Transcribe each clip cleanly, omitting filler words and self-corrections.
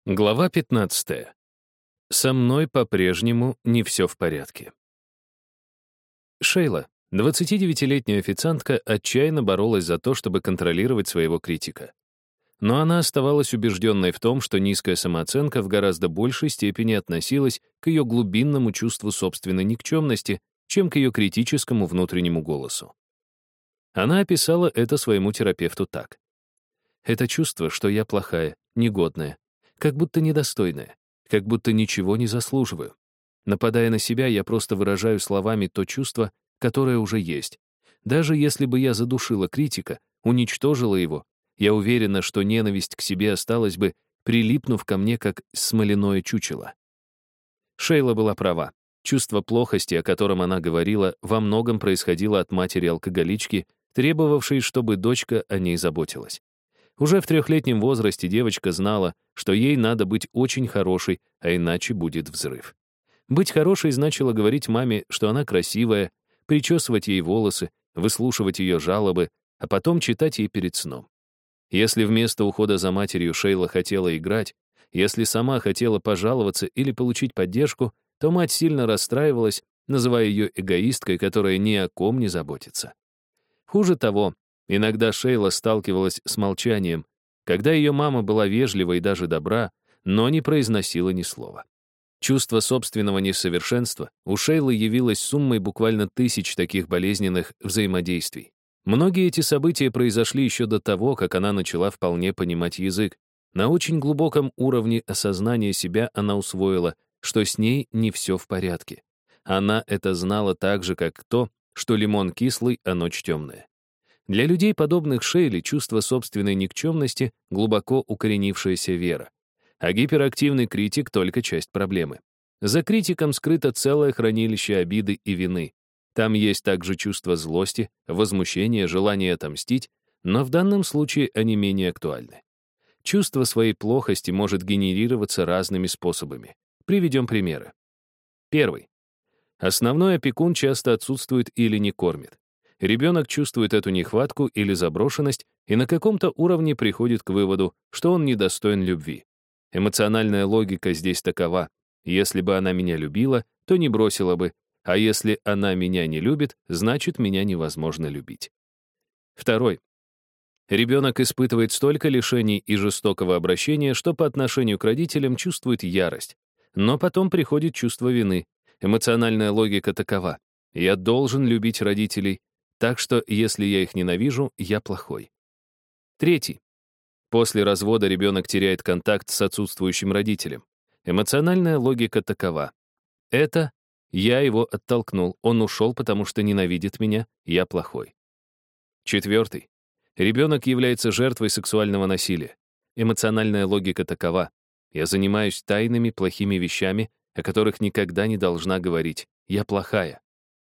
Глава 15. Со мной по-прежнему не все в порядке. Шейла, 29-летняя официантка, отчаянно боролась за то, чтобы контролировать своего критика. Но она оставалась убежденной в том, что низкая самооценка в гораздо большей степени относилась к ее глубинному чувству собственной никчемности, чем к ее критическому внутреннему голосу. Она описала это своему терапевту так. «Это чувство, что я плохая, негодная, как будто недостойная, как будто ничего не заслуживаю. Нападая на себя, я просто выражаю словами то чувство, которое уже есть. Даже если бы я задушила критика, уничтожила его, я уверена, что ненависть к себе осталась бы, прилипнув ко мне, как смоляное чучело». Шейла была права. Чувство плохости, о котором она говорила, во многом происходило от матери-алкоголички, требовавшей, чтобы дочка о ней заботилась. Уже в 3-летнем возрасте девочка знала, что ей надо быть очень хорошей, а иначе будет взрыв. Быть хорошей значило говорить маме, что она красивая, причесывать ей волосы, выслушивать ее жалобы, а потом читать ей перед сном. Если вместо ухода за матерью Шейла хотела играть, если сама хотела пожаловаться или получить поддержку, то мать сильно расстраивалась, называя ее эгоисткой, которая ни о ком не заботится. Хуже того, иногда Шейла сталкивалась с молчанием, когда ее мама была вежлива и даже добра, но не произносила ни слова. Чувство собственного несовершенства у Шейлы явилось суммой буквально тысяч таких болезненных взаимодействий. Многие эти события произошли еще до того, как она начала вполне понимать язык. На очень глубоком уровне осознания себя она усвоила, что с ней не все в порядке. Она это знала так же, как то, что лимон кислый, а ночь темная. Для людей, подобных Шейле, чувство собственной никчемности — глубоко укоренившаяся вера. А гиперактивный критик — только часть проблемы. За критиком скрыто целое хранилище обиды и вины. Там есть также чувство злости, возмущения, желание отомстить, но в данном случае они менее актуальны. Чувство своей плохости может генерироваться разными способами. Приведем примеры. Первый. Основной опекун часто отсутствует или не кормит. Ребенок чувствует эту нехватку или заброшенность и на каком-то уровне приходит к выводу, что он недостоин любви. Эмоциональная логика здесь такова: если бы она меня любила, то не бросила бы, а если она меня не любит, значит, меня невозможно любить. Второй. Ребенок испытывает столько лишений и жестокого обращения, что по отношению к родителям чувствует ярость. Но потом приходит чувство вины. Эмоциональная логика такова: я должен любить родителей, так что, если я их ненавижу, я плохой. Третий. После развода ребенок теряет контакт с отсутствующим родителем. Эмоциональная логика такова: это я его оттолкнул, он ушел, потому что ненавидит меня, я плохой. Четвертый. Ребенок является жертвой сексуального насилия. Эмоциональная логика такова: я занимаюсь тайными плохими вещами, о которых никогда не должна говорить, я плохая.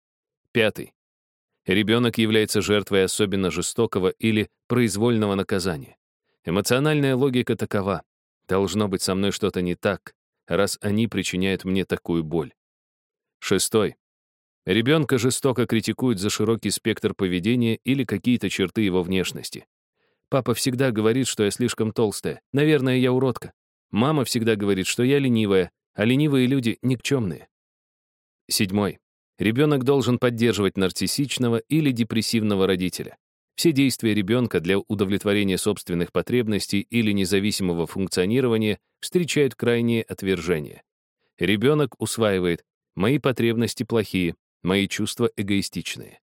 Пятый. Ребенок является жертвой особенно жестокого или произвольного наказания. Эмоциональная логика такова: должно быть со мной что-то не так, раз они причиняют мне такую боль. Шестой. Ребенка жестоко критикуют за широкий спектр поведения или какие-то черты его внешности. Папа всегда говорит, что я слишком толстая, наверное, я уродка. Мама всегда говорит, что я ленивая, а ленивые люди никчемные. Седьмой. Ребенок должен поддерживать нарциссичного или депрессивного родителя. Все действия ребенка для удовлетворения собственных потребностей или независимого функционирования встречают крайнее отвержение. Ребенок усваивает: мои потребности плохие, мои чувства эгоистичные.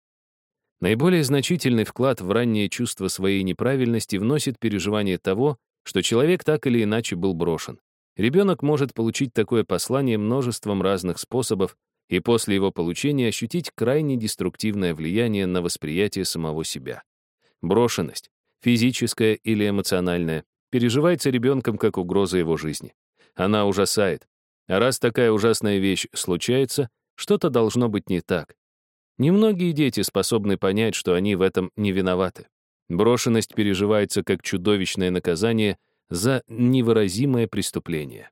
Наиболее значительный вклад в раннее чувство своей неправильности вносит переживание того, что человек так или иначе был брошен. Ребенок может получить такое послание множеством разных способов и после его получения ощутить крайне деструктивное влияние на восприятие самого себя. Брошенность, физическая или эмоциональная, переживается ребенком как угроза его жизни. Она ужасает. А раз такая ужасная вещь случается, что-то должно быть не так. Немногие дети способны понять, что они в этом не виноваты. Брошенность переживается как чудовищное наказание за невыразимое преступление.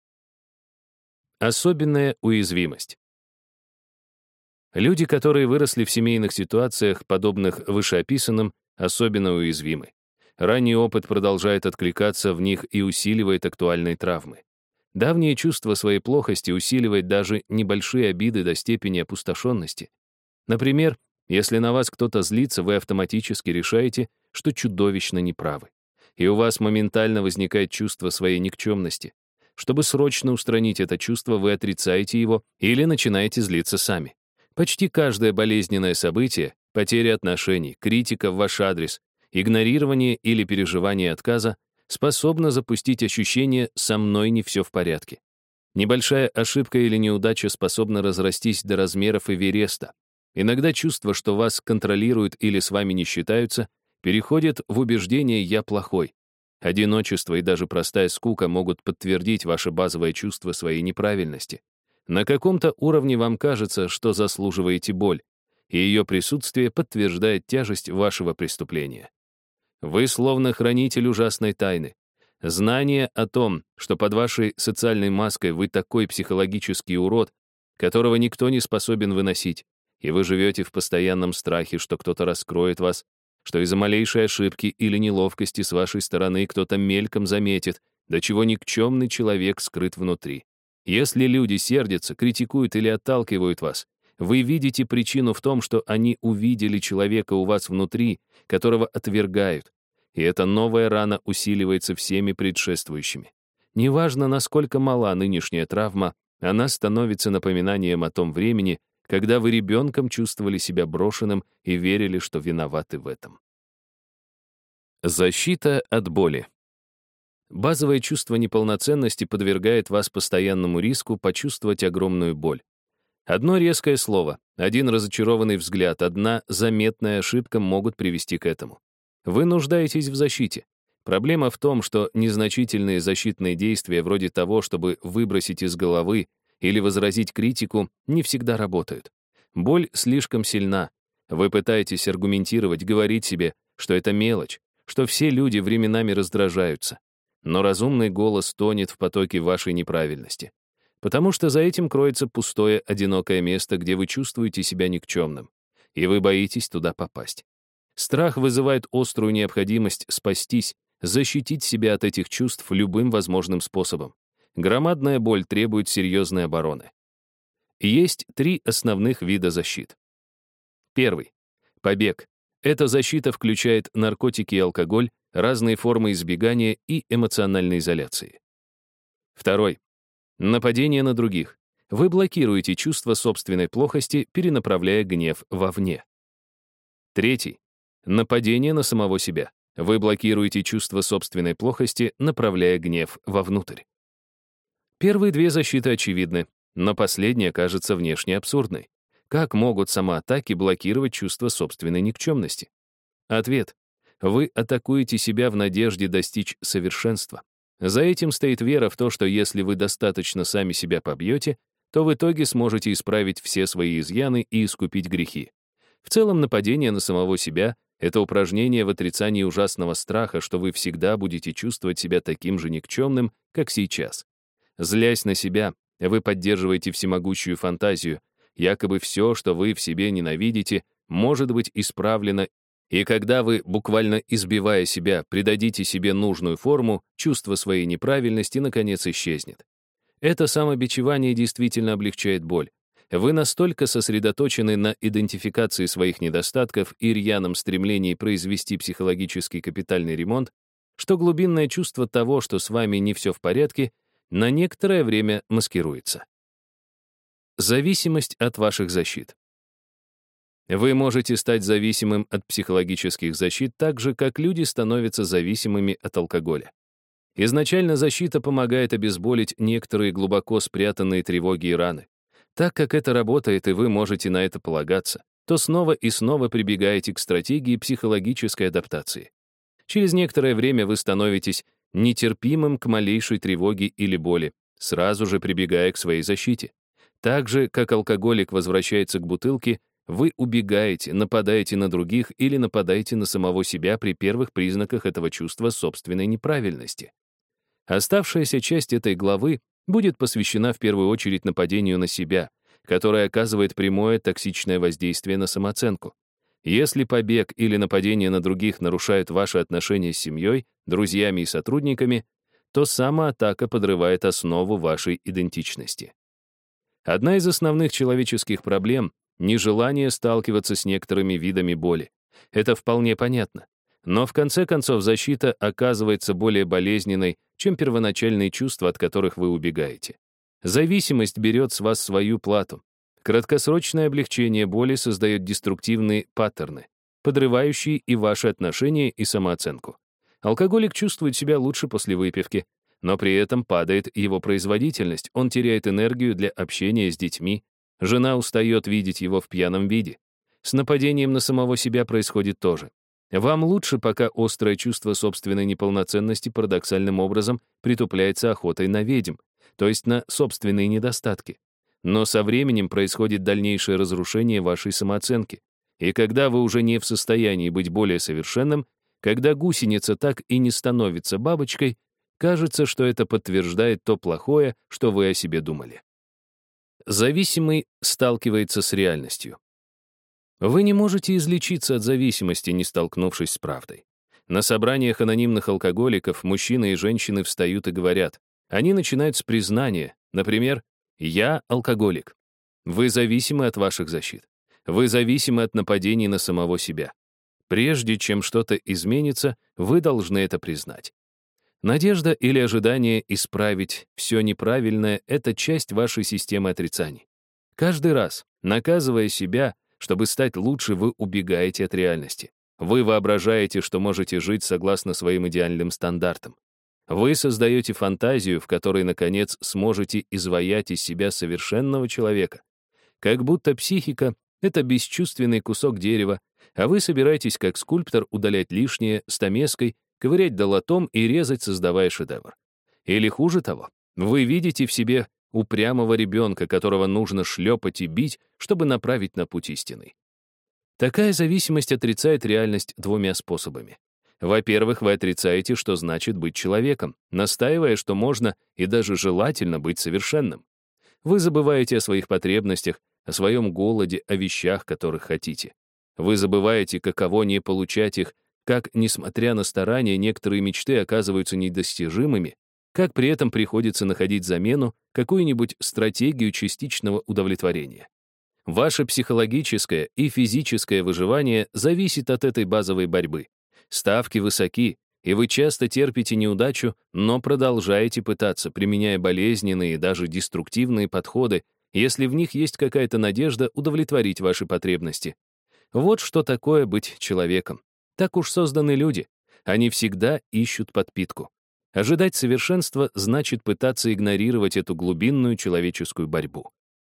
Особенная уязвимость. Люди, которые выросли в семейных ситуациях, подобных вышеописанным, особенно уязвимы. Ранний опыт продолжает откликаться в них и усиливает актуальные травмы. Давнее чувство своей плохости усиливает даже небольшие обиды до степени опустошенности. Например, если на вас кто-то злится, вы автоматически решаете, что чудовищно неправы. И у вас моментально возникает чувство своей никчемности. Чтобы срочно устранить это чувство, вы отрицаете его или начинаете злиться сами. Почти каждое болезненное событие, потеря отношений, критика в ваш адрес, игнорирование или переживание отказа способно запустить ощущение «со мной не все в порядке». Небольшая ошибка или неудача способна разрастись до размеров Эвереста. Иногда чувство, что вас контролируют или с вами не считаются, переходит в убеждение «я плохой». Одиночество и даже простая скука могут подтвердить ваше базовое чувство своей неправильности. На каком-то уровне вам кажется, что заслуживаете боль, и ее присутствие подтверждает тяжесть вашего преступления. Вы словно хранитель ужасной тайны. Знание о том, что под вашей социальной маской вы такой психологический урод, которого никто не способен выносить, и вы живете в постоянном страхе, что кто-то раскроет вас, что из-за малейшей ошибки или неловкости с вашей стороны кто-то мельком заметит, до чего никчемный человек скрыт внутри. Если люди сердятся, критикуют или отталкивают вас, вы видите причину в том, что они увидели человека у вас внутри, которого отвергают, и эта новая рана усиливается всеми предшествующими. Неважно, насколько мала нынешняя травма, она становится напоминанием о том времени, когда вы ребенком чувствовали себя брошенным и верили, что виноваты в этом. Защита от боли. Базовое чувство неполноценности подвергает вас постоянному риску почувствовать огромную боль. Одно резкое слово, один разочарованный взгляд, одна заметная ошибка могут привести к этому. Вы нуждаетесь в защите. Проблема в том, что незначительные защитные действия вроде того, чтобы выбросить из головы или возразить критику, не всегда работают. Боль слишком сильна. Вы пытаетесь аргументировать, говорить себе, что это мелочь, что все люди временами раздражаются. Но разумный голос тонет в потоке вашей неправильности. Потому что за этим кроется пустое, одинокое место, где вы чувствуете себя никчемным. И вы боитесь туда попасть. Страх вызывает острую необходимость спастись, защитить себя от этих чувств любым возможным способом. Громадная боль требует серьезной обороны. Есть 3 основных вида защит. Первый. Побег. Эта защита включает наркотики и алкоголь, разные формы избегания и эмоциональной изоляции. Второй. Нападение на других. Вы блокируете чувство собственной плохости, перенаправляя гнев вовне. Третий. Нападение на самого себя. Вы блокируете чувство собственной плохости, направляя гнев вовнутрь. Первые 2 защиты очевидны, но последняя кажется внешне абсурдной. Как могут самоатаки блокировать чувство собственной никчемности? Ответ. Вы атакуете себя в надежде достичь совершенства. За этим стоит вера в то, что если вы достаточно сами себя побьете, то в итоге сможете исправить все свои изъяны и искупить грехи. В целом, нападение на самого себя — это упражнение в отрицании ужасного страха, что вы всегда будете чувствовать себя таким же никчемным, как сейчас. Злясь на себя, вы поддерживаете всемогущую фантазию, якобы все, что вы в себе ненавидите, может быть исправлено, и когда вы, буквально избивая себя, придадите себе нужную форму, чувство своей неправильности наконец исчезнет. Это самобичевание действительно облегчает боль. Вы настолько сосредоточены на идентификации своих недостатков и рьяном стремлении произвести психологический капитальный ремонт, что глубинное чувство того, что с вами не все в порядке, на некоторое время маскируется. Зависимость от ваших защит. Вы можете стать зависимым от психологических защит так же, как люди становятся зависимыми от алкоголя. Изначально защита помогает обезболить некоторые глубоко спрятанные тревоги и раны. Так как это работает, и вы можете на это полагаться, то снова и снова прибегаете к стратегии психологической адаптации. Через некоторое время вы становитесь нетерпимым к малейшей тревоге или боли, сразу же прибегая к своей защите. Так же, как алкоголик возвращается к бутылке, вы убегаете, нападаете на других или нападаете на самого себя при первых признаках этого чувства собственной неправильности. Оставшаяся часть этой главы будет посвящена в первую очередь нападению на себя, которое оказывает прямое токсичное воздействие на самооценку. Если побег или нападение на других нарушают ваши отношения с семьей, друзьями и сотрудниками, то самоатака подрывает основу вашей идентичности. Одна из основных человеческих проблем — нежелание сталкиваться с некоторыми видами боли. Это вполне понятно. Но в конце концов защита оказывается более болезненной, чем первоначальные чувства, от которых вы убегаете. Зависимость берет с вас свою плату. Краткосрочное облегчение боли создает деструктивные паттерны, подрывающие и ваши отношения, и самооценку. Алкоголик чувствует себя лучше после выпивки, но при этом падает его производительность, он теряет энергию для общения с детьми, жена устает видеть его в пьяном виде. С нападением на самого себя происходит то же. Вам лучше, пока острое чувство собственной неполноценности парадоксальным образом притупляется охотой на ведьм, то есть на собственные недостатки. Но со временем происходит дальнейшее разрушение вашей самооценки. И когда вы уже не в состоянии быть более совершенным, когда гусеница так и не становится бабочкой, кажется, что это подтверждает то плохое, что вы о себе думали. Зависимый сталкивается с реальностью. Вы не можете излечиться от зависимости, не столкнувшись с правдой. На собраниях анонимных алкоголиков мужчины и женщины встают и говорят. Они начинают с признания, например, «Я алкоголик». Вы зависимы от ваших защит. Вы зависимы от нападений на самого себя. Прежде чем что-то изменится, вы должны это признать. Надежда или ожидание исправить все неправильное — это часть вашей системы отрицаний. Каждый раз, наказывая себя, чтобы стать лучше, вы убегаете от реальности. Вы воображаете, что можете жить согласно своим идеальным стандартам. Вы создаете фантазию, в которой, наконец, сможете изваять из себя совершенного человека. Как будто психика — это бесчувственный кусок дерева, а вы собираетесь, как скульптор, удалять лишнее стамеской, ковырять долотом и резать, создавая шедевр. Или хуже того, вы видите в себе упрямого ребенка, которого нужно шлепать и бить, чтобы направить на путь истинный. Такая зависимость отрицает реальность двумя способами. Во-первых, вы отрицаете, что значит быть человеком, настаивая, что можно и даже желательно быть совершенным. Вы забываете о своих потребностях, о своем голоде, о вещах, которых хотите. Вы забываете, каково не получать их, как, несмотря на старания, некоторые мечты оказываются недостижимыми, как при этом приходится находить замену, какую-нибудь стратегию частичного удовлетворения. Ваше психологическое и физическое выживание зависит от этой базовой борьбы. Ставки высоки, и вы часто терпите неудачу, но продолжаете пытаться, применяя болезненные и даже деструктивные подходы, если в них есть какая-то надежда удовлетворить ваши потребности. Вот что такое быть человеком. Так уж созданы люди. Они всегда ищут подпитку. Ожидать совершенства значит пытаться игнорировать эту глубинную человеческую борьбу.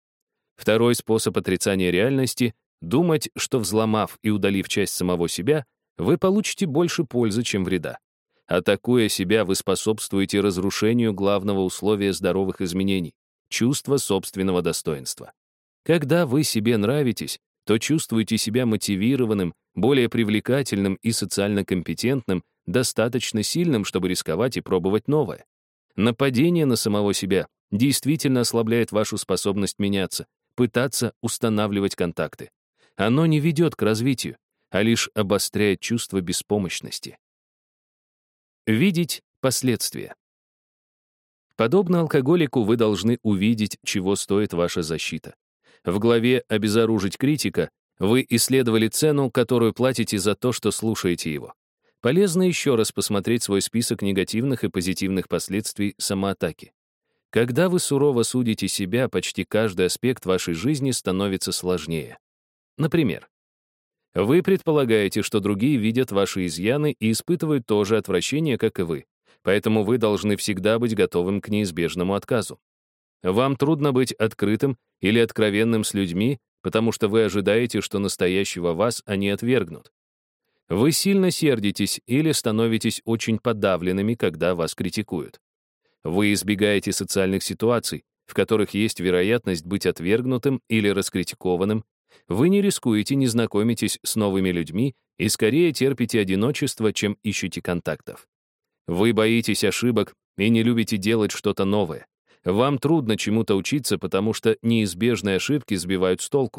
Второй способ отрицания реальности — думать, что взломав и удалив часть самого себя, вы получите больше пользы, чем вреда. Атакуя себя, вы способствуете разрушению главного условия здоровых изменений — чувства собственного достоинства. Когда вы себе нравитесь, то чувствуете себя мотивированным, более привлекательным и социально компетентным, достаточно сильным, чтобы рисковать и пробовать новое. Нападение на самого себя действительно ослабляет вашу способность меняться, пытаться устанавливать контакты. Оно не ведет к развитию, а лишь обостряет чувство беспомощности. Видеть последствия. Подобно алкоголику, вы должны увидеть, чего стоит ваша защита. В главе «Обезоружить критика» вы исследовали цену, которую платите за то, что слушаете его. Полезно еще раз посмотреть свой список негативных и позитивных последствий самоатаки. Когда вы сурово судите себя, почти каждый аспект вашей жизни становится сложнее. Например, вы предполагаете, что другие видят ваши изъяны и испытывают то же отвращение, как и вы, поэтому вы должны всегда быть готовым к неизбежному отказу. Вам трудно быть открытым или откровенным с людьми, потому что вы ожидаете, что настоящего вас они отвергнут. Вы сильно сердитесь или становитесь очень подавленными, когда вас критикуют. Вы избегаете социальных ситуаций, в которых есть вероятность быть отвергнутым или раскритикованным. Вы не рискуете, не знакомитесь с новыми людьми и скорее терпите одиночество, чем ищете контактов. Вы боитесь ошибок и не любите делать что-то новое. Вам трудно чему-то учиться, потому что неизбежные ошибки сбивают с толку.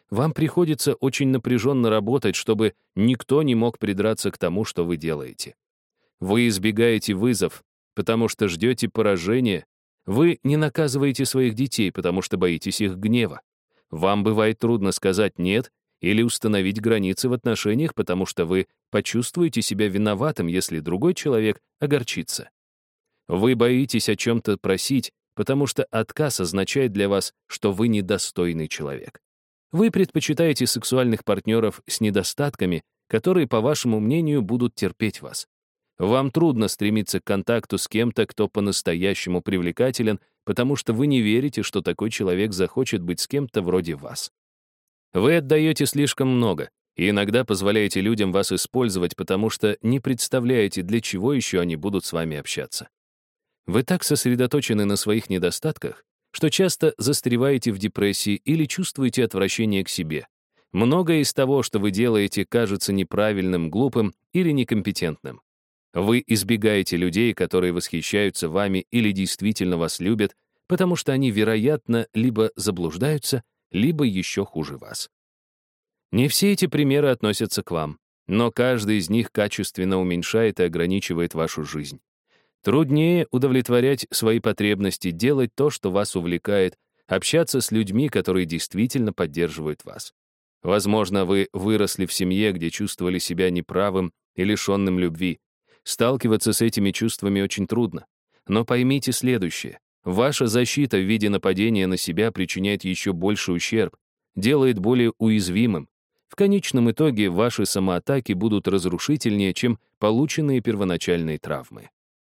Вам приходится очень напряженно работать, чтобы никто не мог придраться к тому, что вы делаете. Вы избегаете вызов, потому что ждете поражения. Вы не наказываете своих детей, потому что боитесь их гнева. Вам бывает трудно сказать «нет» или установить границы в отношениях, потому что вы почувствуете себя виноватым, если другой человек огорчится. Вы боитесь о чем-то просить, потому что отказ означает для вас, что вы недостойный человек. Вы предпочитаете сексуальных партнеров с недостатками, которые, по вашему мнению, будут терпеть вас. Вам трудно стремиться к контакту с кем-то, кто по-настоящему привлекателен, потому что вы не верите, что такой человек захочет быть с кем-то вроде вас. Вы отдаете слишком много и иногда позволяете людям вас использовать, потому что не представляете, для чего еще они будут с вами общаться. Вы так сосредоточены на своих недостатках, что часто застреваете в депрессии или чувствуете отвращение к себе. Многое из того, что вы делаете, кажется неправильным, глупым или некомпетентным. Вы избегаете людей, которые восхищаются вами или действительно вас любят, потому что они, вероятно, либо заблуждаются, либо еще хуже вас. Не все эти примеры относятся к вам, но каждый из них качественно уменьшает и ограничивает вашу жизнь. Труднее удовлетворять свои потребности, делать то, что вас увлекает, общаться с людьми, которые действительно поддерживают вас. Возможно, вы выросли в семье, где чувствовали себя неправым и лишенным любви. Сталкиваться с этими чувствами очень трудно. Но поймите следующее. Ваша защита в виде нападения на себя причиняет еще больше ущерб, делает более уязвимым. В конечном итоге ваши самоатаки будут разрушительнее, чем полученные первоначальные травмы.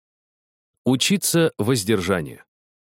Учиться воздержанию.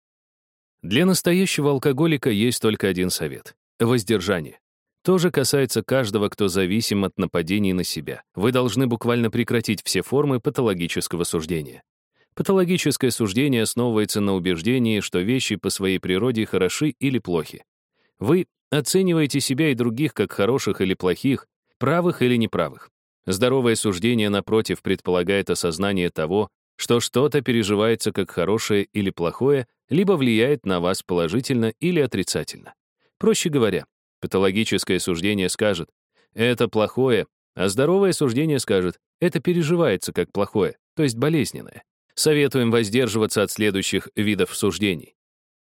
Для настоящего алкоголика есть только один совет — воздержание. То же касается каждого, кто зависим от нападений на себя. Вы должны буквально прекратить все формы патологического суждения. Патологическое суждение основывается на убеждении, что вещи по своей природе хороши или плохи. Вы оцениваете себя и других как хороших или плохих, правых или неправых. Здоровое суждение, напротив, предполагает осознание того, что что-то переживается как хорошее или плохое, либо влияет на вас положительно или отрицательно. Проще говоря, патологическое суждение скажет «это плохое», а здоровое суждение скажет «это переживается как плохое», то есть болезненное. Советуем воздерживаться от следующих видов суждений.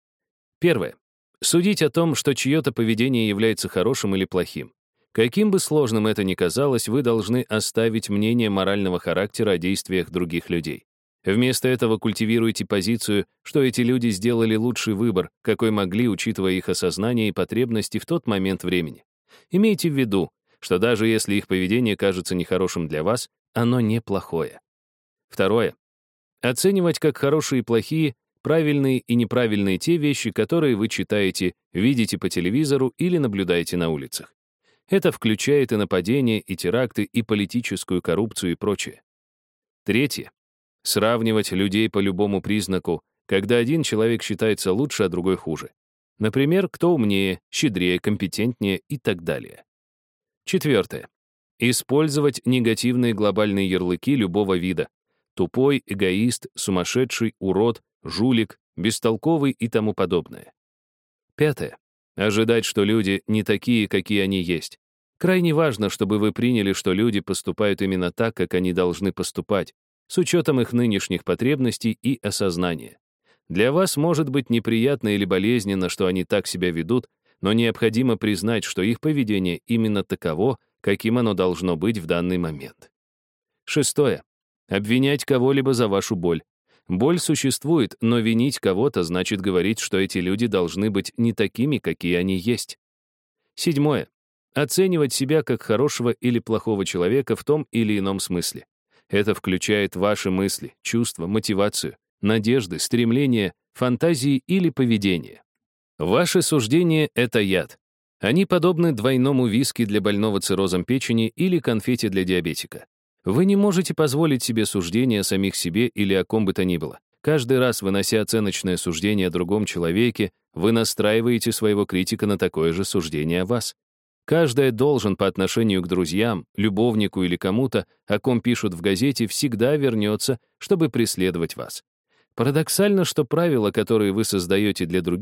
Первое. Судить о том, что чье-то поведение является хорошим или плохим. Каким бы сложным это ни казалось, вы должны оставить мнение морального характера о действиях других людей. Вместо этого культивируйте позицию, что эти люди сделали лучший выбор, какой могли, учитывая их осознание и потребности в тот момент времени. Имейте в виду, что даже если их поведение кажется нехорошим для вас, оно неплохое. Второе. Оценивать как хорошие и плохие, правильные и неправильные те вещи, которые вы читаете, видите по телевизору или наблюдаете на улицах. Это включает и нападения, и теракты, и политическую коррупцию и прочее. Третье. Сравнивать людей по любому признаку, когда один человек считается лучше, а другой хуже. Например, кто умнее, щедрее, компетентнее и так далее. Четвертое. Использовать негативные глобальные ярлыки любого вида. Тупой, эгоист, сумасшедший, урод, жулик, бестолковый и тому подобное. Пятое. Ожидать, что люди не такие, какие они есть. Крайне важно, чтобы вы приняли, что люди поступают именно так, как они должны поступать, с учетом их нынешних потребностей и осознания. Для вас может быть неприятно или болезненно, что они так себя ведут, но необходимо признать, что их поведение именно таково, каким оно должно быть в данный момент. Шестое. Обвинять кого-либо за вашу боль. Боль существует, но винить кого-то значит говорить, что эти люди должны быть не такими, какие они есть. Седьмое. Оценивать себя как хорошего или плохого человека в том или ином смысле. Это включает ваши мысли, чувства, мотивацию, надежды, стремления, фантазии или поведение. Ваши суждения — это яд. Они подобны двойному виски для больного циррозом печени или конфете для диабетика. Вы не можете позволить себе суждения о самих себе или о ком бы то ни было. Каждый раз, вынося оценочное суждение о другом человеке, вы настраиваете своего критика на такое же суждение о вас. Каждый должен по отношению к друзьям, любовнику или кому-то, о ком пишут в газете, всегда вернется, чтобы преследовать вас. Парадоксально, что правила, которые вы создаете для других,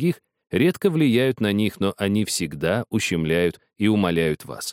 редко влияют на них, но они всегда ущемляют и умаляют вас.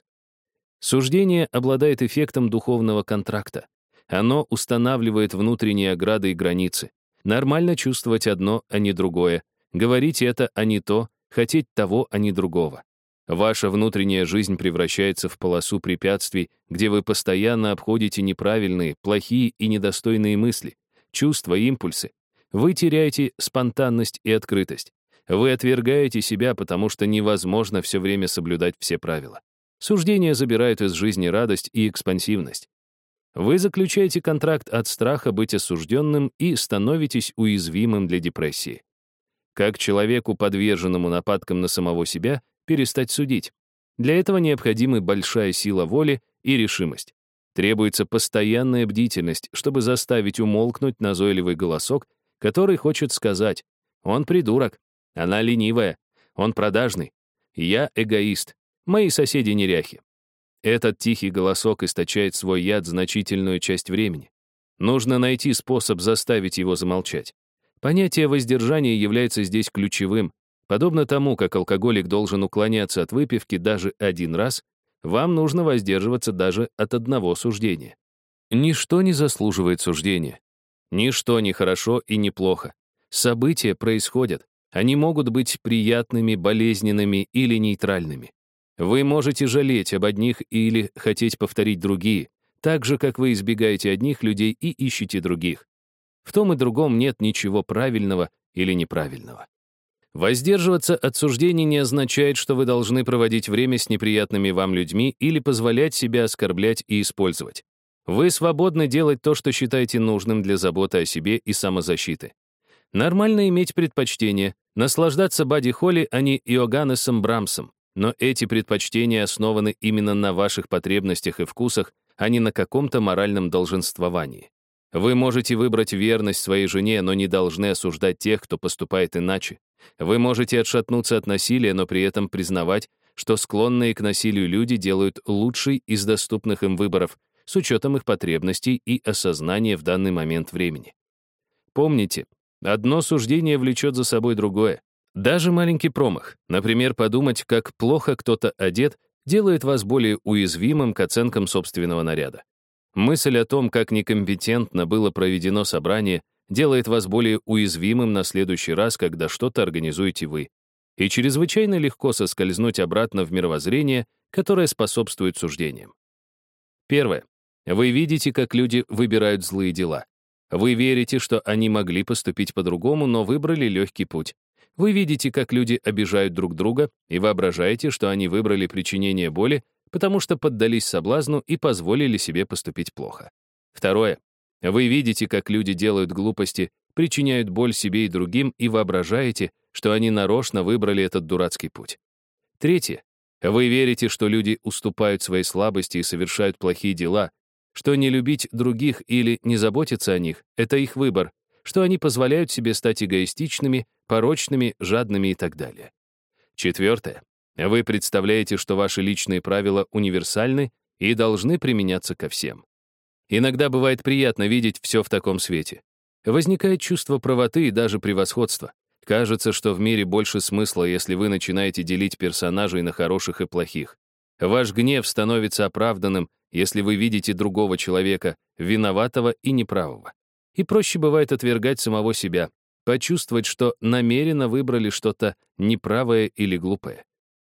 Суждение обладает эффектом духовного контракта. Оно устанавливает внутренние ограды и границы. Нормально чувствовать одно, а не другое. Говорить это, а не то, хотеть того, а не другого. Ваша внутренняя жизнь превращается в полосу препятствий, где вы постоянно обходите неправильные, плохие и недостойные мысли, чувства, импульсы. Вы теряете спонтанность и открытость. Вы отвергаете себя, потому что невозможно все время соблюдать все правила. Суждения забирают из жизни радость и экспансивность. Вы заключаете контракт от страха быть осужденным и становитесь уязвимым для депрессии. Как человеку, подверженному нападкам на самого себя, перестать судить? Для этого необходимы большая сила воли и решимость. Требуется постоянная бдительность, чтобы заставить умолкнуть назойливый голосок, который хочет сказать: «Он придурок, она ленивая, он продажный, я эгоист, мои соседи неряхи». Этот тихий голосок источает свой яд значительную часть времени. Нужно найти способ заставить его замолчать. Понятие воздержания является здесь ключевым. Подобно тому, как алкоголик должен уклоняться от выпивки даже один раз, вам нужно воздерживаться даже от одного суждения. Ничто не заслуживает суждения. Ничто не хорошо и не плохо. События происходят. Они могут быть приятными, болезненными или нейтральными. Вы можете жалеть об одних или хотеть повторить другие, так же, как вы избегаете одних людей и ищете других. В том и другом нет ничего правильного или неправильного. Воздерживаться от суждений не означает, что вы должны проводить время с неприятными вам людьми или позволять себя оскорблять и использовать. Вы свободны делать то, что считаете нужным для заботы о себе и самозащиты. Нормально иметь предпочтения, наслаждаться Бадди Холли, а не Иоганнесом Брамсом. Но эти предпочтения основаны именно на ваших потребностях и вкусах, а не на каком-то моральном долженствовании. Вы можете выбрать верность своей жене, но не должны осуждать тех, кто поступает иначе. Вы можете отшатнуться от насилия, но при этом признавать, что склонные к насилию люди делают лучший из доступных им выборов с учетом их потребностей и осознания в данный момент времени. Помните, одно суждение влечет за собой другое. Даже маленький промах, например, подумать, как плохо кто-то одет, делает вас более уязвимым к оценкам собственного наряда. Мысль о том, как некомпетентно было проведено собрание, делает вас более уязвимым на следующий раз, когда что-то организуете вы. И чрезвычайно легко соскользнуть обратно в мировоззрение, которое способствует суждениям. Первое. Вы видите, как люди выбирают злые дела. Вы верите, что они могли поступить по-другому, но выбрали легкий путь. Вы видите, как люди обижают друг друга, и воображаете, что они выбрали причинение боли, потому что поддались соблазну и позволили себе поступить плохо. Второе. Вы видите, как люди делают глупости, причиняют боль себе и другим, и воображаете, что они нарочно выбрали этот дурацкий путь. Третье. Вы верите, что люди уступают своей слабости и совершают плохие дела, что не любить других или не заботиться о них — это их выбор, что они позволяют себе стать эгоистичными, порочными, жадными и так далее. Четвертое. Вы представляете, что ваши личные правила универсальны и должны применяться ко всем. Иногда бывает приятно видеть все в таком свете. Возникает чувство правоты и даже превосходства. Кажется, что в мире больше смысла, если вы начинаете делить персонажей на хороших и плохих. Ваш гнев становится оправданным, если вы видите другого человека, виноватого и неправого. И проще бывает отвергать самого себя, почувствовать, что намеренно выбрали что-то неправое или глупое.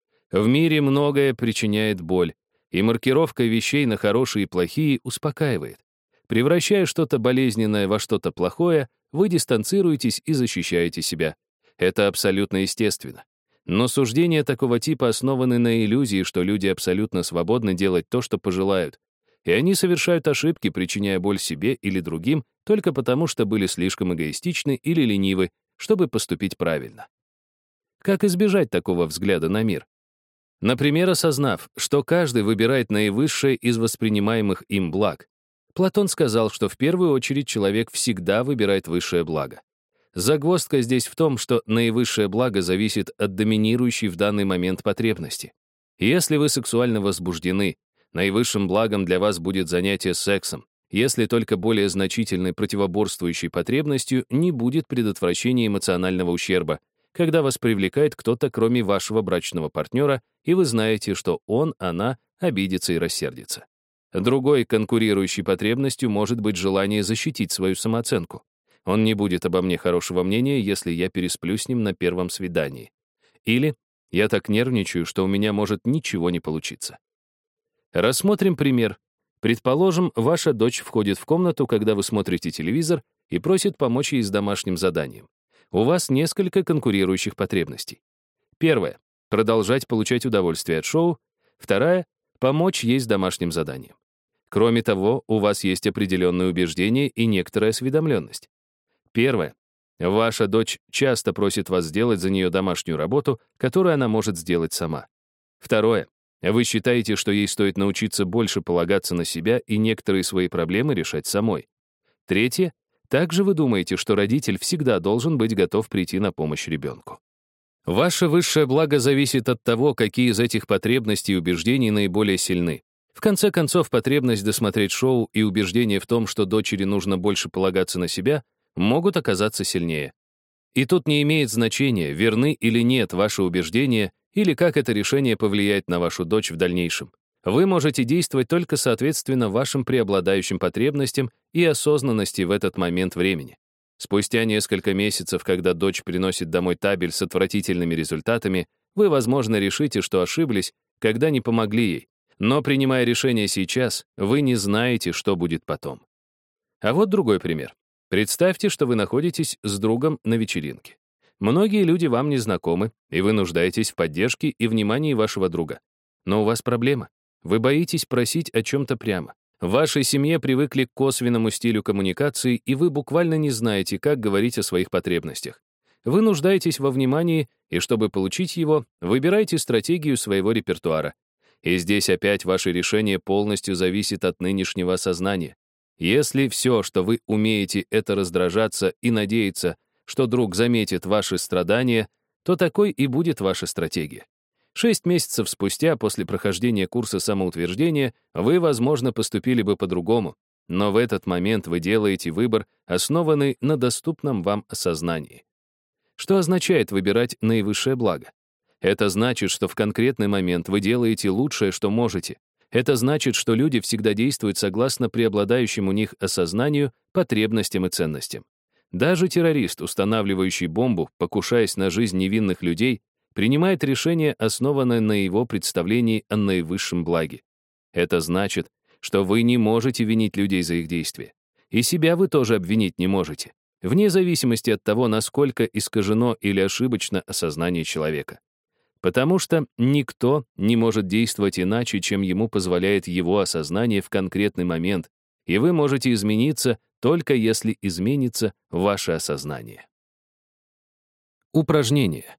В мире многое причиняет боль, и маркировка вещей на хорошие и плохие успокаивает. Превращая что-то болезненное во что-то плохое, вы дистанцируетесь и защищаете себя. Это абсолютно естественно. Но суждения такого типа основаны на иллюзии, что люди абсолютно свободны делать то, что пожелают. И они совершают ошибки, причиняя боль себе или другим, только потому, что были слишком эгоистичны или ленивы, чтобы поступить правильно. Как избежать такого взгляда на мир? Например, осознав, что каждый выбирает наивысшее из воспринимаемых им благ. Платон сказал, что в первую очередь человек всегда выбирает высшее благо. Загвоздка здесь в том, что наивысшее благо зависит от доминирующей в данный момент потребности. Если вы сексуально возбуждены, наивысшим благом для вас будет занятие сексом, если только более значительной противоборствующей потребностью не будет предотвращения эмоционального ущерба, когда вас привлекает кто-то, кроме вашего брачного партнера, и вы знаете, что он, она обидится и рассердится. Другой конкурирующей потребностью может быть желание защитить свою самооценку. Он не будет обо мне хорошего мнения, если я пересплю с ним на первом свидании. Или я так нервничаю, что у меня может ничего не получиться. Рассмотрим пример. Предположим, ваша дочь входит в комнату, когда вы смотрите телевизор, и просит помочь ей с домашним заданием. У вас несколько конкурирующих потребностей. Первая — продолжать получать удовольствие от шоу. Вторая — помочь ей с домашним заданием. Кроме того, у вас есть определенные убеждения и некоторая осведомленность. Первое. Ваша дочь часто просит вас сделать за нее домашнюю работу, которую она может сделать сама. Второе. Вы считаете, что ей стоит научиться больше полагаться на себя и некоторые свои проблемы решать самой. Третье. Также вы думаете, что родитель всегда должен быть готов прийти на помощь ребенку. Ваше высшее благо зависит от того, какие из этих потребностей и убеждений наиболее сильны. В конце концов, потребность досмотреть шоу и убеждение в том, что дочери нужно больше полагаться на себя, могут оказаться сильнее. И тут не имеет значения, верны или нет ваши убеждения, или как это решение повлияет на вашу дочь в дальнейшем. Вы можете действовать только соответственно вашим преобладающим потребностям и осознанности в этот момент времени. Спустя несколько месяцев, когда дочь приносит домой табель с отвратительными результатами, вы, возможно, решите, что ошиблись, когда не помогли ей. Но, принимая решение сейчас, вы не знаете, что будет потом. А вот другой пример. Представьте, что вы находитесь с другом на вечеринке. Многие люди вам не знакомы, и вы нуждаетесь в поддержке и внимании вашего друга. Но у вас проблема. Вы боитесь просить о чем-то прямо. В вашей семье привыкли к косвенному стилю коммуникации, и вы буквально не знаете, как говорить о своих потребностях. Вы нуждаетесь во внимании, и чтобы получить его, выбирайте стратегию своего репертуара. И здесь опять ваше решение полностью зависит от нынешнего осознания. Если все, что вы умеете, это раздражаться и надеяться, что друг заметит ваши страдания, то такой и будет ваша стратегия. 6 месяцев спустя, после прохождения курса самоутверждения, вы, возможно, поступили бы по-другому, но в этот момент вы делаете выбор, основанный на доступном вам осознании. Что означает выбирать наивысшее благо? Это значит, что в конкретный момент вы делаете лучшее, что можете. Это значит, что люди всегда действуют согласно преобладающим у них осознанию, потребностям и ценностям. Даже террорист, устанавливающий бомбу, покушаясь на жизнь невинных людей, принимает решение, основанное на его представлении о наивысшем благе. Это значит, что вы не можете винить людей за их действия. И себя вы тоже обвинить не можете, вне зависимости от того, насколько искажено или ошибочно осознание человека. Потому что никто не может действовать иначе, чем ему позволяет его осознание в конкретный момент, и вы можете измениться, только если изменится ваше осознание. Упражнение.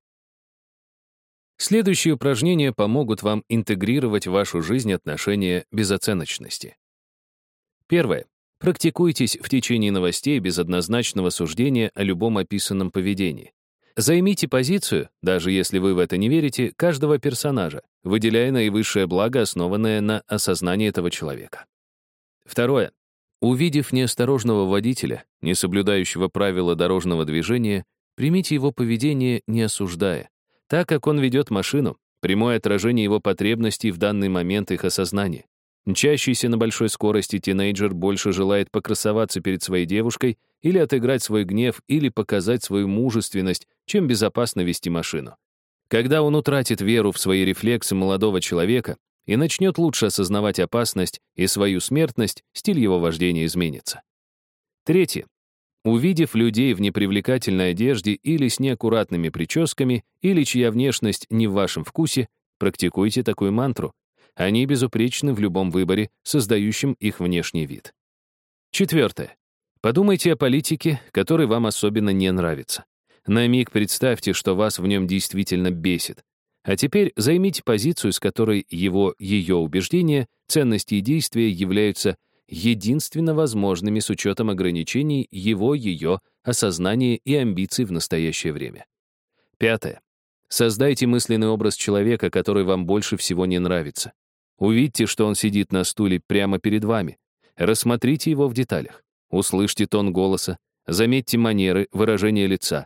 Следующие упражнения помогут вам интегрировать в вашу жизнь отношения безоценочности. Первое. Практикуйтесь в течение новостей без однозначного суждения о любом описанном поведении. Займите позицию, даже если вы в это не верите, каждого персонажа, выделяя наивысшее благо, основанное на осознании этого человека. Второе. Увидев неосторожного водителя, не соблюдающего правила дорожного движения, примите его поведение, не осуждая. Так как он ведет машину, прямое отражение его потребностей в данный момент их осознания. Мчащийся на большой скорости тинейджер больше желает покрасоваться перед своей девушкой или отыграть свой гнев, или показать свою мужественность, чем безопасно вести машину. Когда он утратит веру в свои рефлексы молодого человека и начнет лучше осознавать опасность и свою смертность, стиль его вождения изменится. Третье. Увидев людей в непривлекательной одежде или с неаккуратными прическами, или чья внешность не в вашем вкусе, практикуйте такую мантру. Они безупречны в любом выборе, создающем их внешний вид. Четвертое. Подумайте о политике, который вам особенно не нравится. На миг представьте, что вас в нем действительно бесит. А теперь займите позицию, с которой ее убеждения, ценности и действия являются единственно возможными с учетом ограничений ее осознания и амбиций в настоящее время. Пятое. Создайте мысленный образ человека, который вам больше всего не нравится. Увидьте, что он сидит на стуле прямо перед вами. Рассмотрите его в деталях. Услышьте тон голоса, заметьте манеры, выражение лица.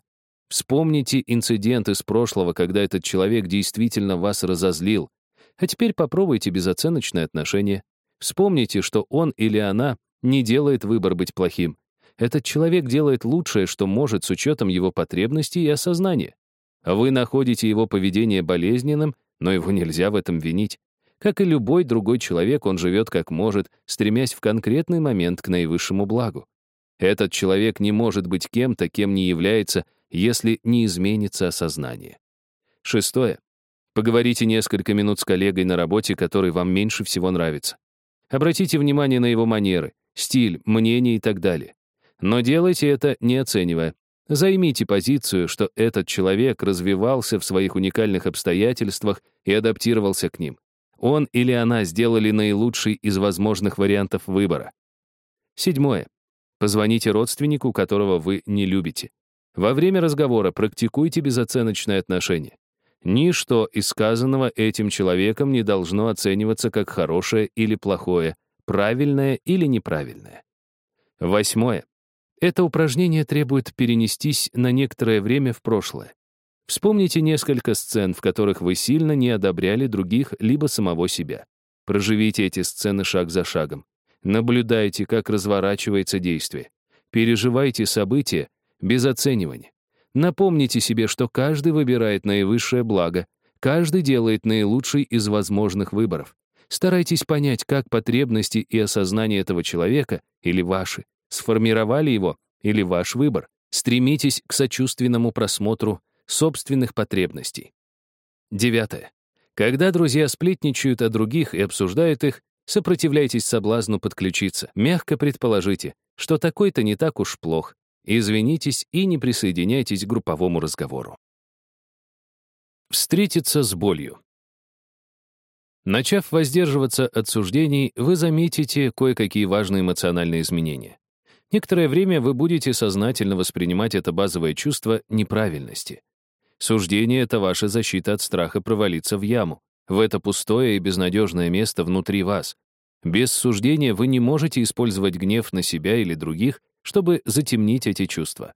Вспомните инцидент из прошлого, когда этот человек действительно вас разозлил. А теперь попробуйте безоценочное отношение. Вспомните, что он или она не делает выбор быть плохим. Этот человек делает лучшее, что может с учетом его потребностей и осознания. А вы находите его поведение болезненным, но его нельзя в этом винить. Как и любой другой человек, он живет как может, стремясь в конкретный момент к наивысшему благу. Этот человек не может быть кем-то, кем не является, если не изменится осознание. 6. Поговорите несколько минут с коллегой на работе, который вам меньше всего нравится. Обратите внимание на его манеры, стиль, мнение и так далее. Но делайте это, не оценивая. Займите позицию, что этот человек развивался в своих уникальных обстоятельствах и адаптировался к ним. Он или она сделали наилучший из возможных вариантов выбора. 7. Позвоните родственнику, которого вы не любите. Во время разговора практикуйте безоценочное отношение. Ничто из сказанного этим человеком не должно оцениваться как хорошее или плохое, правильное или неправильное. 8. Это упражнение требует перенестись на некоторое время в прошлое. Вспомните несколько сцен, в которых вы сильно не одобряли других либо самого себя. Проживите эти сцены шаг за шагом. Наблюдайте, как разворачивается действие. Переживайте события без оценивания. Напомните себе, что каждый выбирает наивысшее благо, каждый делает наилучший из возможных выборов. Старайтесь понять, как потребности и осознание этого человека, или ваши, сформировали его, или ваш выбор. Стремитесь к сочувственному просмотру собственных потребностей. 9. Когда друзья сплетничают о других и обсуждают их, сопротивляйтесь соблазну подключиться. Мягко предположите, что такой-то не так уж плох. Извинитесь и не присоединяйтесь к групповому разговору. Встретиться с болью. Начав воздерживаться от суждений, вы заметите кое-какие важные эмоциональные изменения. Некоторое время вы будете сознательно воспринимать это базовое чувство неправильности. Суждение — это ваша защита от страха провалиться в яму, в это пустое и безнадежное место внутри вас. Без суждения вы не можете использовать гнев на себя или других, чтобы затемнить эти чувства.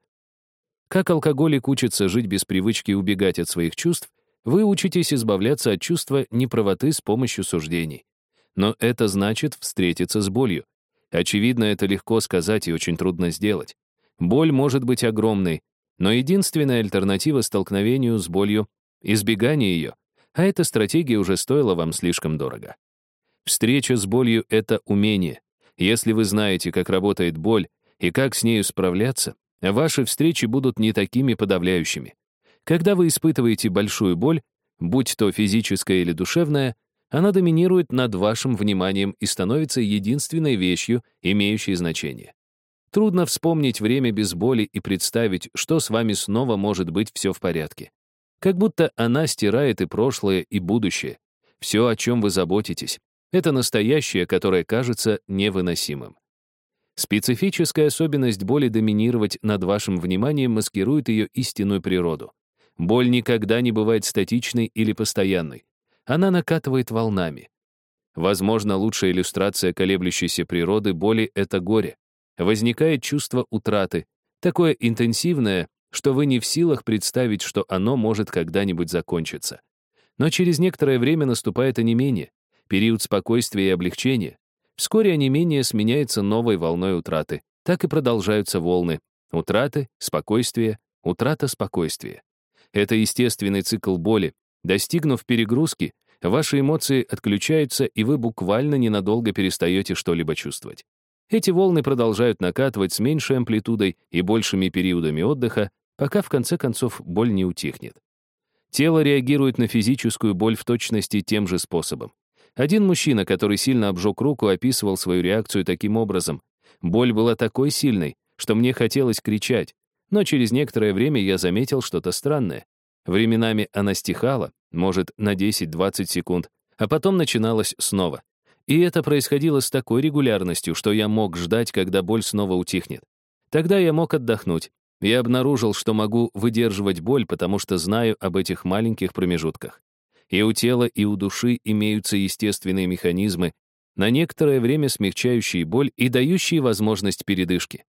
Как алкоголик учится жить без привычки убегать от своих чувств, вы учитесь избавляться от чувства неправоты с помощью суждений. Но это значит встретиться с болью. Очевидно, это легко сказать и очень трудно сделать. Боль может быть огромной, но единственная альтернатива столкновению с болью — избегание ее, а эта стратегия уже стоила вам слишком дорого. Встреча с болью — это умение. Если вы знаете, как работает боль и как с нею справляться, ваши встречи будут не такими подавляющими. Когда вы испытываете большую боль, будь то физическая или душевная, она доминирует над вашим вниманием и становится единственной вещью, имеющей значение. Трудно вспомнить время без боли и представить, что с вами снова может быть все в порядке. Как будто она стирает и прошлое, и будущее. Все, о чем вы заботитесь, это настоящее, которое кажется невыносимым. Специфическая особенность боли доминировать над вашим вниманием маскирует ее истинную природу. Боль никогда не бывает статичной или постоянной. Она накатывает волнами. Возможно, лучшая иллюстрация колеблющейся природы боли — это горе. Возникает чувство утраты, такое интенсивное, что вы не в силах представить, что оно может когда-нибудь закончиться. Но через некоторое время наступает онемение, период спокойствия и облегчения. Вскоре онемение сменяется новой волной утраты. Так и продолжаются волны. Утраты, спокойствие, утрата, спокойствие. Это естественный цикл боли. Достигнув перегрузки, ваши эмоции отключаются, и вы буквально ненадолго перестаете что-либо чувствовать. Эти волны продолжают накатывать с меньшей амплитудой и большими периодами отдыха, пока в конце концов боль не утихнет. Тело реагирует на физическую боль в точности тем же способом. Один мужчина, который сильно обжег руку, описывал свою реакцию таким образом. Боль была такой сильной, что мне хотелось кричать, но через некоторое время я заметил что-то странное. Временами она стихала, может, на 10-20 секунд, а потом начиналась снова. И это происходило с такой регулярностью, что я мог ждать, когда боль снова утихнет. Тогда я мог отдохнуть. Я обнаружил, что могу выдерживать боль, потому что знаю об этих маленьких промежутках. И у тела, и у души имеются естественные механизмы, на некоторое время смягчающие боль и дающие возможность передышки.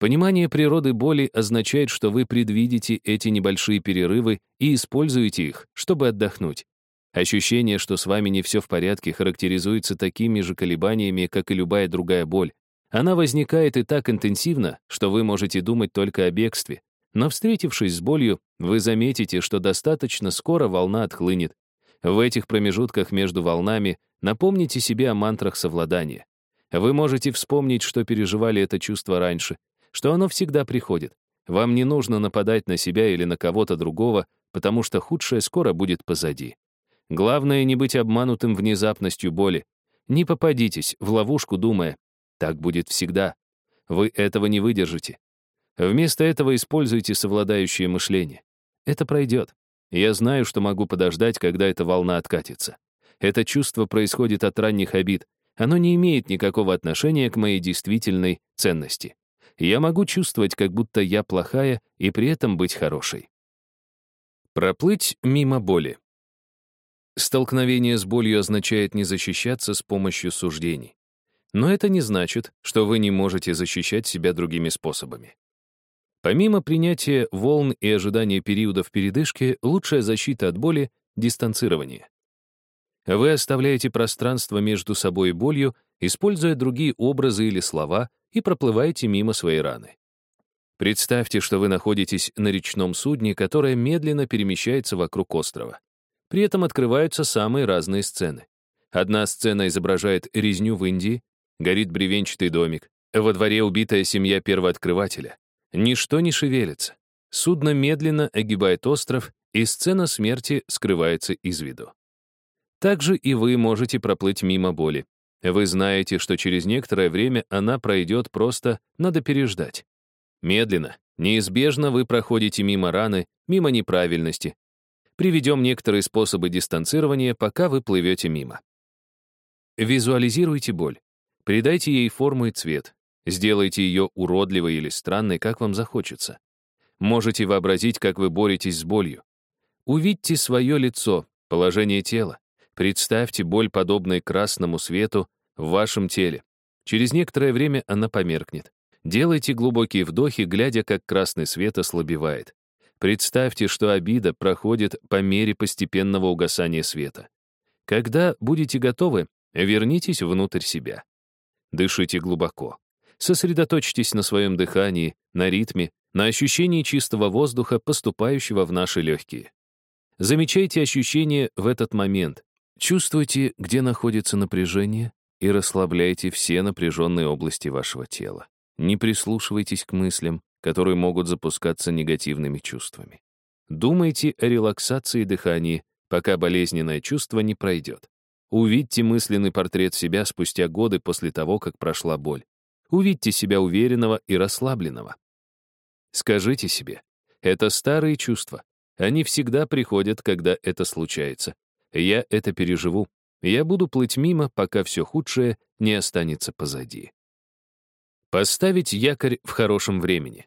Понимание природы боли означает, что вы предвидите эти небольшие перерывы и используете их, чтобы отдохнуть. Ощущение, что с вами не все в порядке, характеризуется такими же колебаниями, как и любая другая боль. Она возникает и так интенсивно, что вы можете думать только о бегстве. Но встретившись с болью, вы заметите, что достаточно скоро волна отхлынет. В этих промежутках между волнами напомните себе о мантрах совладания. Вы можете вспомнить, что переживали это чувство раньше, что оно всегда приходит. Вам не нужно нападать на себя или на кого-то другого, потому что худшее скоро будет позади. Главное не быть обманутым внезапностью боли. Не попадитесь в ловушку, думая, так будет всегда. Вы этого не выдержите. Вместо этого используйте совладающее мышление. Это пройдет. Я знаю, что могу подождать, когда эта волна откатится. Это чувство происходит от ранних обид. Оно не имеет никакого отношения к моей действительной ценности. Я могу чувствовать, как будто я плохая, и при этом быть хорошей. Проплыть мимо боли. Столкновение с болью означает не защищаться с помощью суждений. Но это не значит, что вы не можете защищать себя другими способами. Помимо принятия волн и ожидания периодов передышки, лучшая защита от боли — дистанцирование. Вы оставляете пространство между собой и болью, используя другие образы или слова, и проплываете мимо своей раны. Представьте, что вы находитесь на речном судне, которое медленно перемещается вокруг острова. При этом открываются самые разные сцены. Одна сцена изображает резню в Индии, горит бревенчатый домик, во дворе убитая семья первооткрывателя. Ничто не шевелится. Судно медленно огибает остров, и сцена смерти скрывается из виду. Также и вы можете проплыть мимо боли. Вы знаете, что через некоторое время она пройдет, просто надо переждать. Медленно, неизбежно вы проходите мимо раны, мимо неправильности. Приведем некоторые способы дистанцирования, пока вы плывете мимо. Визуализируйте боль. Придайте ей форму и цвет. Сделайте ее уродливой или странной, как вам захочется. Можете вообразить, как вы боретесь с болью. Увидьте свое лицо, положение тела. Представьте боль, подобной красному свету, в вашем теле. Через некоторое время она померкнет. Делайте глубокие вдохи, глядя, как красный свет ослабевает. Представьте, что обида проходит по мере постепенного угасания света. Когда будете готовы, вернитесь внутрь себя. Дышите глубоко. Сосредоточьтесь на своем дыхании, на ритме, на ощущении чистого воздуха, поступающего в наши легкие. Замечайте ощущения в этот момент. Чувствуйте, где находится напряжение, и расслабляйте все напряженные области вашего тела. Не прислушивайтесь к мыслям, которые могут запускаться негативными чувствами. Думайте о релаксации дыхания, пока болезненное чувство не пройдет. Увидьте мысленный портрет себя спустя годы после того, как прошла боль. Увидьте себя уверенного и расслабленного. Скажите себе, это старые чувства. Они всегда приходят, когда это случается. Я это переживу. Я буду плыть мимо, пока все худшее не останется позади. Поставить якорь в хорошем времени.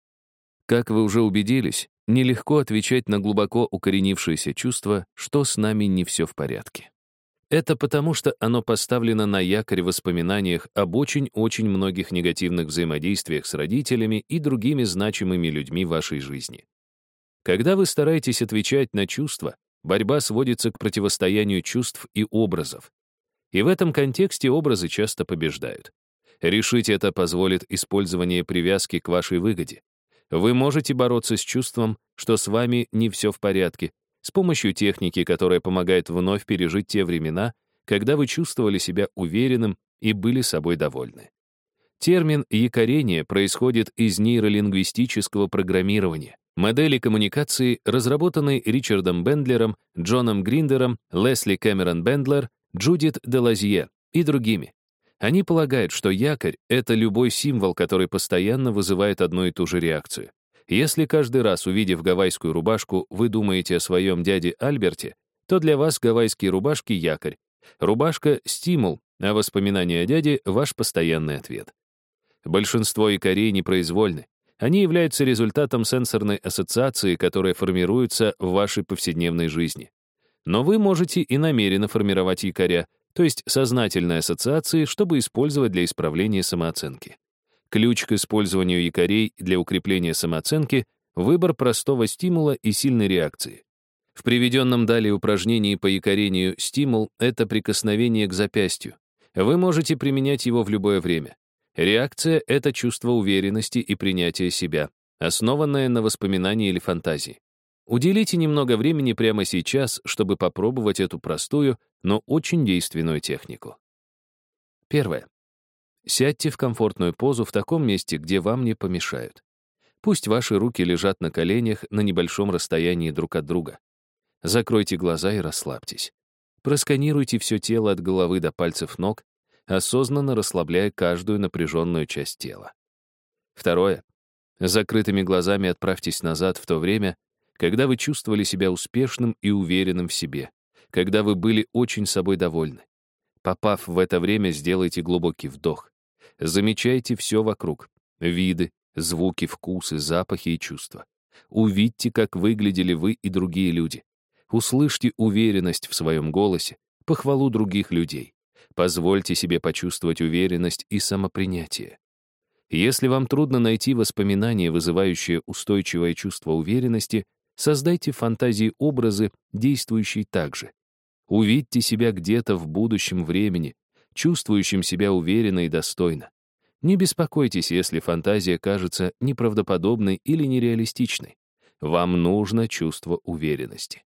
Как вы уже убедились, нелегко отвечать на глубоко укоренившееся чувство, что с нами не все в порядке. Это потому, что оно поставлено на якорь в воспоминаниях об очень-очень многих негативных взаимодействиях с родителями и другими значимыми людьми в вашей жизни. Когда вы стараетесь отвечать на чувства, борьба сводится к противостоянию чувств и образов. И в этом контексте образы часто побеждают. Решить это позволит использование привязки к вашей выгоде. Вы можете бороться с чувством, что с вами не все в порядке, с помощью техники, которая помогает вновь пережить те времена, когда вы чувствовали себя уверенным и были собой довольны. Термин «якорение» происходит из нейролингвистического программирования, модели коммуникации, разработанной Ричардом Бендлером, Джоном Гриндером, Лесли Кэмерон Бендлер, Джудит Делазье и другими. Они полагают, что якорь — это любой символ, который постоянно вызывает одну и ту же реакцию. Если каждый раз, увидев гавайскую рубашку, вы думаете о своем дяде Альберте, то для вас гавайские рубашки — якорь. Рубашка — стимул, а воспоминания о дяде — ваш постоянный ответ. Большинство якорей непроизвольны. Они являются результатом сенсорной ассоциации, которая формируется в вашей повседневной жизни. Но вы можете и намеренно формировать якоря, то есть сознательные ассоциации, чтобы использовать для исправления самооценки. Ключ к использованию якорей для укрепления самооценки — выбор простого стимула и сильной реакции. В приведенном далее упражнении по якорению стимул — это прикосновение к запястью. Вы можете применять его в любое время. Реакция — это чувство уверенности и принятия себя, основанное на воспоминании или фантазии. Уделите немного времени прямо сейчас, чтобы попробовать эту простую, но очень действенную технику. Первое. Сядьте в комфортную позу в таком месте, где вам не помешают. Пусть ваши руки лежат на коленях на небольшом расстоянии друг от друга. Закройте глаза и расслабьтесь. Просканируйте все тело от головы до пальцев ног, осознанно расслабляя каждую напряженную часть тела. Второе. С закрытыми глазами отправьтесь назад в то время, когда вы чувствовали себя успешным и уверенным в себе, когда вы были очень собой довольны. Попав в это время, сделайте глубокий вдох. Замечайте все вокруг — виды, звуки, вкусы, запахи и чувства. Увидьте, как выглядели вы и другие люди. Услышьте уверенность в своем голосе, похвалу других людей. Позвольте себе почувствовать уверенность и самопринятие. Если вам трудно найти воспоминания, вызывающие устойчивое чувство уверенности, создайте в фантазии образы, действующие так же. Увидьте себя где-то в будущем времени, чувствующим себя уверенно и достойно. Не беспокойтесь, если фантазия кажется неправдоподобной или нереалистичной. Вам нужно чувство уверенности.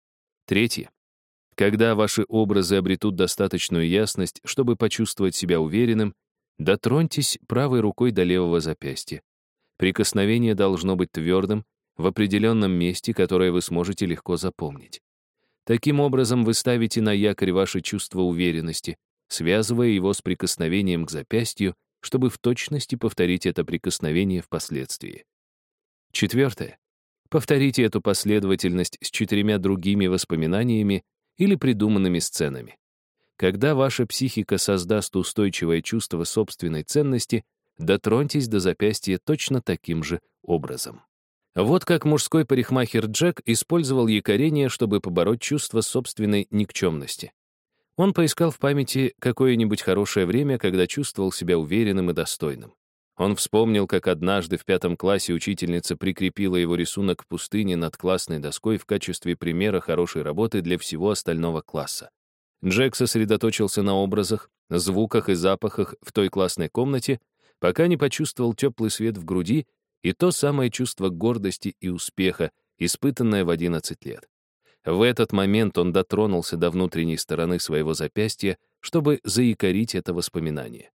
Третье. Когда ваши образы обретут достаточную ясность, чтобы почувствовать себя уверенным, дотроньтесь правой рукой до левого запястья. Прикосновение должно быть твердым, в определенном месте, которое вы сможете легко запомнить. Таким образом, вы ставите на якорь ваше чувство уверенности, связывая его с прикосновением к запястью, чтобы в точности повторить это прикосновение впоследствии. Четвертое. Повторите эту последовательность с 4 другими воспоминаниями или придуманными сценами. Когда ваша психика создаст устойчивое чувство собственной ценности, дотроньтесь до запястья точно таким же образом. Вот как мужской парикмахер Джек использовал якорение, чтобы побороть чувство собственной никчемности. Он поискал в памяти какое-нибудь хорошее время, когда чувствовал себя уверенным и достойным. Он вспомнил, как однажды в 5 классе учительница прикрепила его рисунок пустыни над классной доской в качестве примера хорошей работы для всего остального класса. Джек сосредоточился на образах, звуках и запахах в той классной комнате, пока не почувствовал теплый свет в груди и то самое чувство гордости и успеха, испытанное в 11 лет. В этот момент он дотронулся до внутренней стороны своего запястья, чтобы заякорить это воспоминание.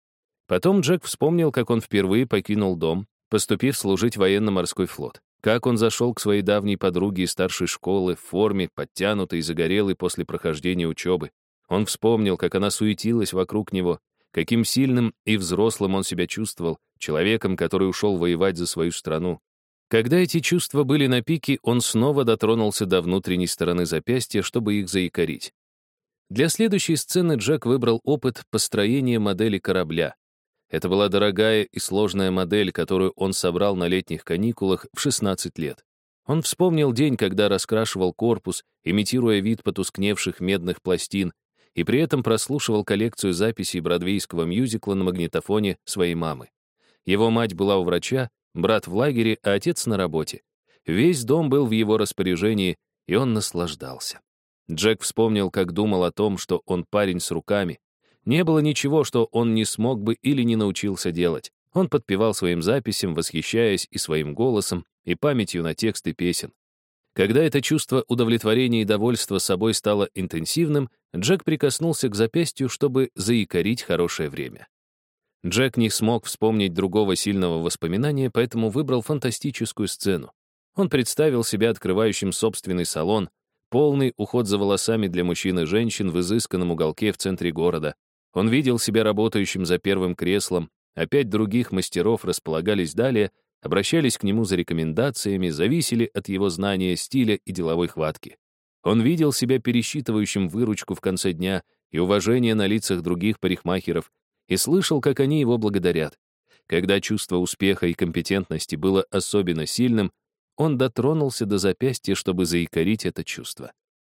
Потом Джек вспомнил, как он впервые покинул дом, поступив служить в военно-морской флот. Как он зашел к своей давней подруге из старшей школы в форме, подтянутый и загорелый после прохождения учебы. Он вспомнил, как она суетилась вокруг него, каким сильным и взрослым он себя чувствовал, человеком, который ушел воевать за свою страну. Когда эти чувства были на пике, он снова дотронулся до внутренней стороны запястья, чтобы их заякорить. Для следующей сцены Джек выбрал опыт построения модели корабля. Это была дорогая и сложная модель, которую он собрал на летних каникулах в 16 лет. Он вспомнил день, когда раскрашивал корпус, имитируя вид потускневших медных пластин, и при этом прослушивал коллекцию записей бродвейского мюзикла на магнитофоне своей мамы. Его мать была у врача, брат в лагере, а отец на работе. Весь дом был в его распоряжении, и он наслаждался. Джек вспомнил, как думал о том, что он парень с руками. Не было ничего, что он не смог бы или не научился делать. Он подпевал своим записям, восхищаясь и своим голосом, и памятью на тексты песен. Когда это чувство удовлетворения и довольства собой стало интенсивным, Джек прикоснулся к запястью, чтобы заякорить хорошее время. Джек не смог вспомнить другого сильного воспоминания, поэтому выбрал фантастическую сцену. Он представил себя открывающим собственный салон, полный уход за волосами для мужчин и женщин в изысканном уголке в центре города. Он видел себя работающим за первым креслом, а 5 других мастеров располагались далее, обращались к нему за рекомендациями, зависели от его знания, стиля и деловой хватки. Он видел себя пересчитывающим выручку в конце дня и уважение на лицах других парикмахеров, и слышал, как они его благодарят. Когда чувство успеха и компетентности было особенно сильным, он дотронулся до запястья, чтобы заякорить это чувство.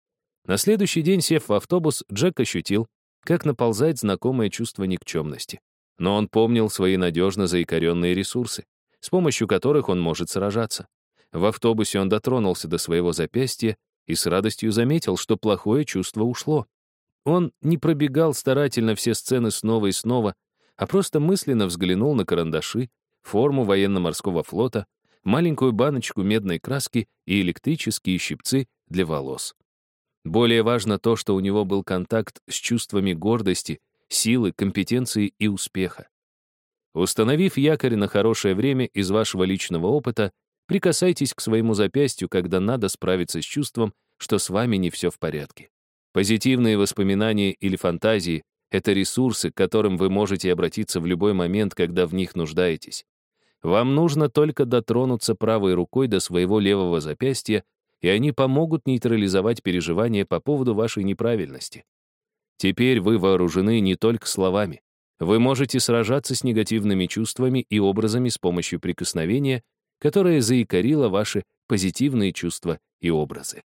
На следующий день, сев в автобус, Джек ощутил, как наползает знакомое чувство никчемности. Но он помнил свои надежно заикаренные ресурсы, с помощью которых он может сражаться. В автобусе он дотронулся до своего запястья и с радостью заметил, что плохое чувство ушло. Он не пробегал старательно все сцены снова и снова, а просто мысленно взглянул на карандаши, форму военно-морского флота, маленькую баночку медной краски и электрические щипцы для волос. Более важно то, что у него был контакт с чувствами гордости, силы, компетенции и успеха. Установив якорь на хорошее время из вашего личного опыта, прикасайтесь к своему запястью, когда надо справиться с чувством, что с вами не все в порядке. Позитивные воспоминания или фантазии — это ресурсы, к которым вы можете обратиться в любой момент, когда в них нуждаетесь. Вам нужно только дотронуться правой рукой до своего левого запястья, и они помогут нейтрализовать переживания по поводу вашей неправильности. Теперь вы вооружены не только словами. Вы можете сражаться с негативными чувствами и образами с помощью прикосновения, которое заикарило ваши позитивные чувства и образы.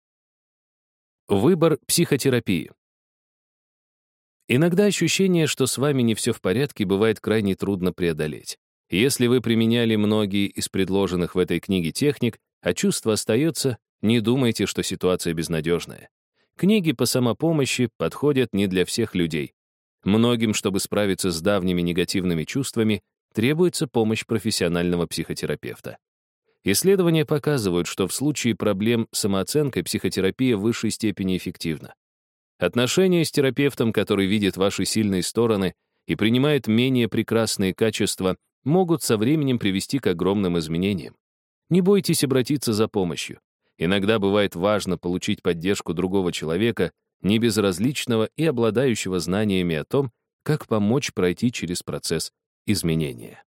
Выбор психотерапии. Иногда ощущение, что с вами не все в порядке, бывает крайне трудно преодолеть. Если вы применяли многие из предложенных в этой книге техник, а чувство остается, не думайте, что ситуация безнадежная. Книги по самопомощи подходят не для всех людей. Многим, чтобы справиться с давними негативными чувствами, требуется помощь профессионального психотерапевта. Исследования показывают, что в случае проблем с самооценкой психотерапия в высшей степени эффективна. Отношения с терапевтом, который видит ваши сильные стороны и принимает менее прекрасные качества, могут со временем привести к огромным изменениям. Не бойтесь обратиться за помощью. Иногда бывает важно получить поддержку другого человека, небезразличного и обладающего знаниями о том, как помочь пройти через процесс изменения.